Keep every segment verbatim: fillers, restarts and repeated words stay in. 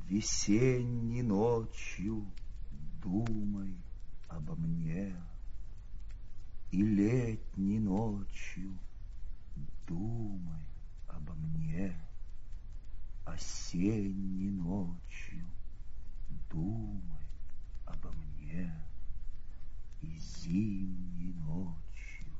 Весенней ночью думай обо мне, и летней ночью думай обо мне, осенней ночью думай обо мне, и зимней ночью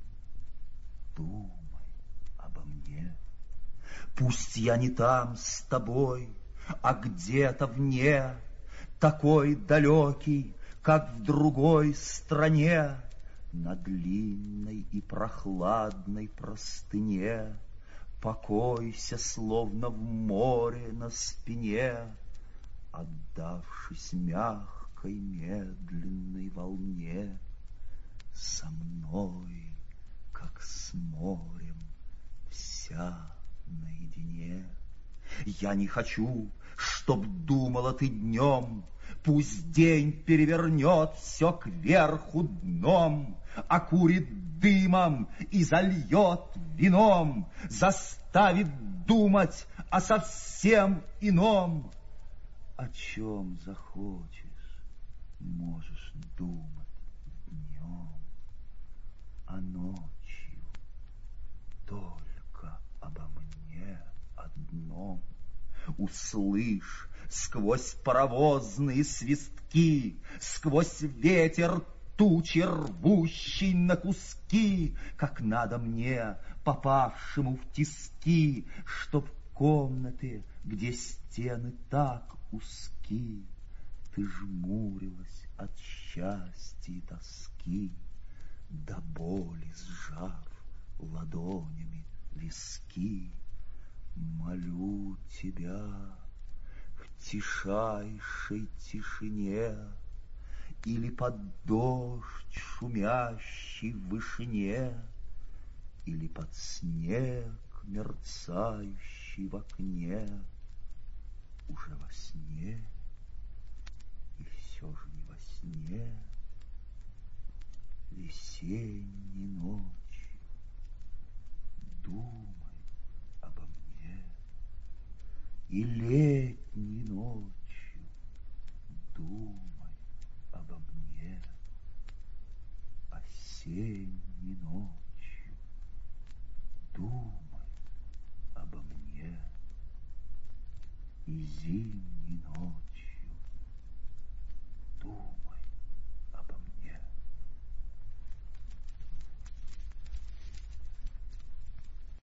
думай обо мне. Пусть я не там с тобой, а где-то вне, такой далекий, как в другой стране, на длинной и прохладной простыне покойся, словно в море на спине, отдавшись мягкой медленной волне, со мной, как с морем, вся наедине. Я не хочу, чтоб думала ты днем, пусть день перевернет все кверху дном, окурит дымом и зальет вином, заставит думать о совсем ином. О чем захочешь, можешь думать днем, а ночью только обо мне одном. Услышь сквозь паровозные свистки, сквозь ветер тучи, рвущий на куски, как надо мне, попавшему в тиски, чтоб в комнате, где стены так узки, ты жмурилась от счастья и тоски, до боли сжав ладонями виски. Молю тебя в тишайшей тишине или под дождь, шумящий в вышине, или под снег, мерцающий в окне, уже во сне, и все же не во сне, весенней ночью думай обо мне, и летней ночью думай обо мне, осенней ночью думай обо мне, и зимней ночью